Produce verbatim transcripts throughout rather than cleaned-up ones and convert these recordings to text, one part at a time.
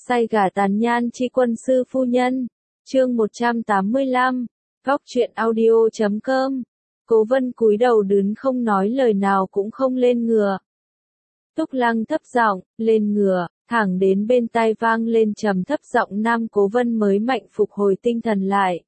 Say gà tàn nhan chi quân sư phu nhân. Chương một trăm tám mươi lăm. Góc truyện audio chấm com. Cố Vân cúi đầu đứng không nói lời nào cũng không lên ngựa. Túc Lăng thấp giọng, lên ngựa, thẳng đến bên tai vang lên trầm thấp giọng nam Cố Vân mới mạnh phục hồi tinh thần lại.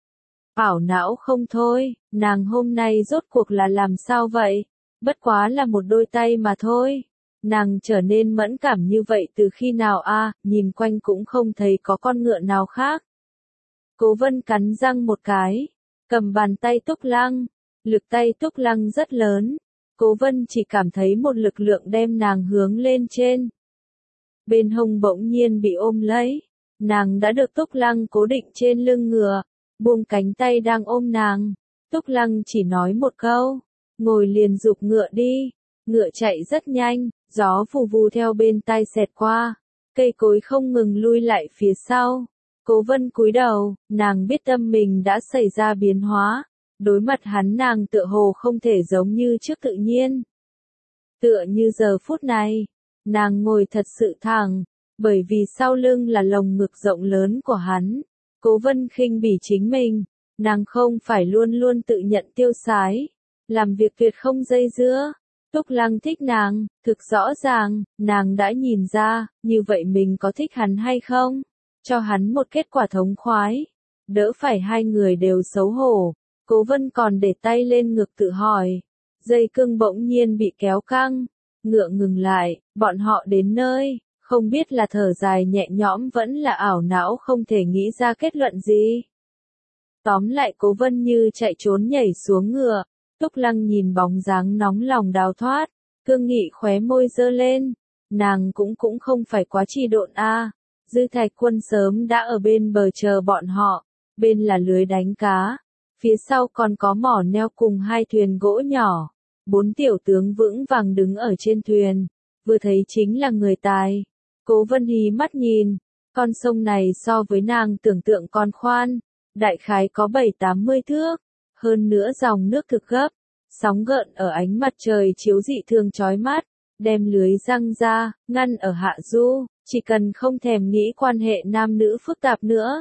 Ảo não không thôi, nàng hôm nay rốt cuộc là làm sao vậy? Bất quá là một đôi tay mà thôi. Nàng trở nên mẫn cảm như vậy từ khi nào a? À, nhìn quanh cũng không thấy có con ngựa nào khác. Cố Vân cắn răng một cái, cầm bàn tay Túc Lăng, lực tay Túc Lăng rất lớn. Cố Vân chỉ cảm thấy một lực lượng đem nàng hướng lên trên. Bên hông bỗng nhiên bị ôm lấy, nàng đã được Túc Lăng cố định trên lưng ngựa, buông cánh tay đang ôm nàng. Túc Lăng chỉ nói một câu, ngồi liền giục ngựa đi. Ngựa chạy rất nhanh, gió vù vù theo bên tai xẹt qua, cây cối không ngừng lui lại phía sau. Cố Vân cúi đầu, nàng biết tâm mình đã xảy ra biến hóa, đối mặt hắn nàng tựa hồ không thể giống như trước tự nhiên. Tựa như giờ phút này, nàng ngồi thật sự thẳng, bởi vì sau lưng là lồng ngực rộng lớn của hắn. Cố Vân khinh bỉ chính mình, nàng không phải luôn luôn tự nhận tiêu sái, làm việc tuyệt không dây dưa. Túc Lăng thích nàng, thực rõ ràng, nàng đã nhìn ra, như vậy mình có thích hắn hay không? Cho hắn một kết quả thống khoái, đỡ phải hai người đều xấu hổ. Cố Vân còn để tay lên ngực tự hỏi, dây cương bỗng nhiên bị kéo căng, ngựa ngừng lại, bọn họ đến nơi, không biết là thở dài nhẹ nhõm vẫn là ảo não không thể nghĩ ra kết luận gì. Tóm lại Cố Vân như chạy trốn nhảy xuống ngựa. Túc Lăng nhìn bóng dáng nóng lòng đào thoát, cương nghị khóe môi giơ lên, nàng cũng cũng không phải quá trì độn a. À. Dư Thạch Quân sớm đã ở bên bờ chờ bọn họ, bên là lưới đánh cá, phía sau còn có mỏ neo cùng hai thuyền gỗ nhỏ, bốn tiểu tướng vững vàng đứng ở trên thuyền, vừa thấy chính là người tài. Cố Vân hí mắt nhìn, con sông này so với nàng tưởng tượng còn khoan, đại khái có bảy tám mươi thước. Hơn nữa dòng nước thực gấp, sóng gợn ở ánh mặt trời chiếu dị thường chói mắt, đem lưới răng ra, ngăn ở hạ du, chỉ cần không thèm nghĩ quan hệ nam nữ phức tạp nữa.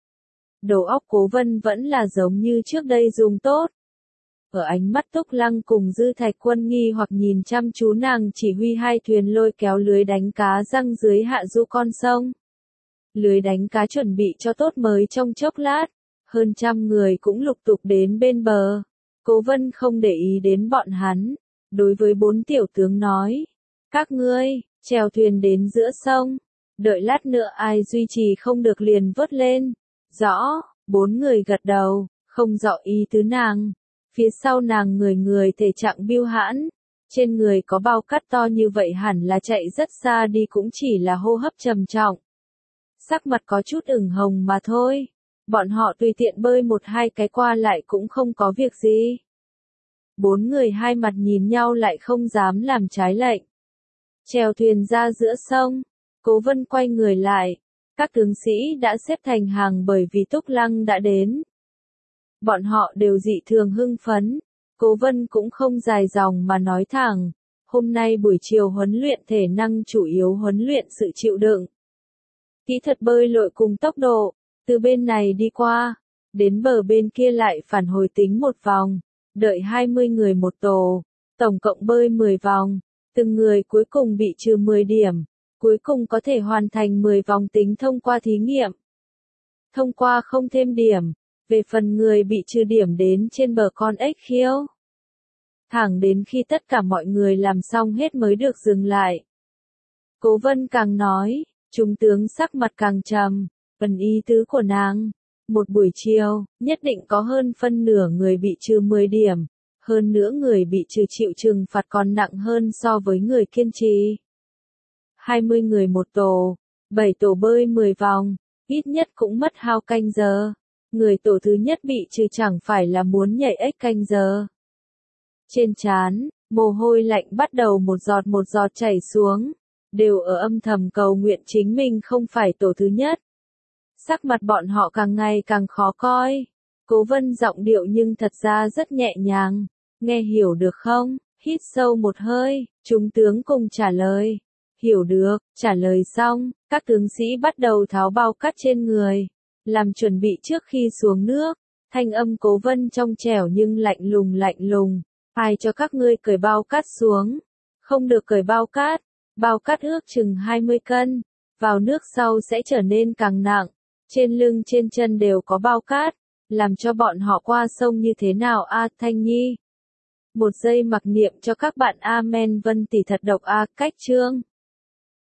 Đầu óc Cố Vân vẫn là giống như trước đây dùng tốt. Ở ánh mắt Túc Lăng cùng Dư Thạch Quân nghi hoặc nhìn chăm chú nàng chỉ huy hai thuyền lôi kéo lưới đánh cá răng dưới hạ du con sông. Lưới đánh cá chuẩn bị cho tốt mới trong chốc lát. Hơn trăm người cũng lục tục đến bên bờ. Cố Vân không để ý đến bọn hắn. Đối với bốn tiểu tướng nói. Các ngươi, chèo thuyền đến giữa sông. Đợi lát nữa ai duy trì không được liền vớt lên. Rõ, bốn người gật đầu, không rõ ý tứ nàng. Phía sau nàng người người thể trạng biêu hãn. Trên người có bao cát to như vậy hẳn là chạy rất xa đi cũng chỉ là hô hấp trầm trọng. Sắc mặt có chút ửng hồng mà thôi. Bọn họ tùy tiện bơi một hai cái qua lại cũng không có việc gì. Bốn người hai mặt nhìn nhau lại không dám làm trái lệnh. Chèo thuyền ra giữa sông, Cố Vân quay người lại. Các tướng sĩ đã xếp thành hàng bởi vì Túc Lăng đã đến. Bọn họ đều dị thường hưng phấn. Cố Vân cũng không dài dòng mà nói thẳng. Hôm nay buổi chiều huấn luyện thể năng chủ yếu huấn luyện sự chịu đựng. Kỹ thuật bơi lội cùng tốc độ. Từ bên này đi qua, đến bờ bên kia lại phản hồi tính một vòng, đợi hai mươi người một tổ, tổng cộng bơi mười vòng, từng người cuối cùng bị trừ mười điểm, cuối cùng có thể hoàn thành mười vòng tính thông qua thí nghiệm. Thông qua không thêm điểm, về phần người bị trừ điểm đến trên bờ con ếch khiêu. Thẳng đến khi tất cả mọi người làm xong hết mới được dừng lại. Cố Vân càng nói, trung tướng sắc mặt càng trầm. Phần ý tứ của nàng, một buổi chiều, nhất định có hơn phân nửa người bị trừ mười điểm, hơn nữa người bị trừ chịu trừng phạt còn nặng hơn so với người kiên trì. hai mươi người một tổ, bảy tổ bơi mười vòng, ít nhất cũng mất hao canh giờ. Người tổ thứ nhất bị trừ chẳng phải là muốn nhảy ếch canh giờ. Trên trán, mồ hôi lạnh bắt đầu một giọt một giọt chảy xuống, đều ở âm thầm cầu nguyện chính mình không phải tổ thứ nhất. Sắc mặt bọn họ càng ngày càng khó coi. Cố Vân giọng điệu nhưng thật ra rất nhẹ nhàng. Nghe hiểu được không? Hít sâu một hơi, trung tướng cùng trả lời. Hiểu được, trả lời xong, các tướng sĩ bắt đầu tháo bao cát trên người, làm chuẩn bị trước khi xuống nước. Thanh âm Cố Vân trong trẻo nhưng lạnh lùng lạnh lùng. Ai cho các ngươi cởi bao cát xuống? Không được cởi bao cát. Bao cát ước chừng hai mươi cân. Vào nước sau sẽ trở nên càng nặng. Trên lưng trên chân đều có bao cát. Làm cho bọn họ qua sông như thế nào a Thanh Nhi? Một giây mặc niệm cho các bạn Amen Vân tỷ thật độc a cách chương.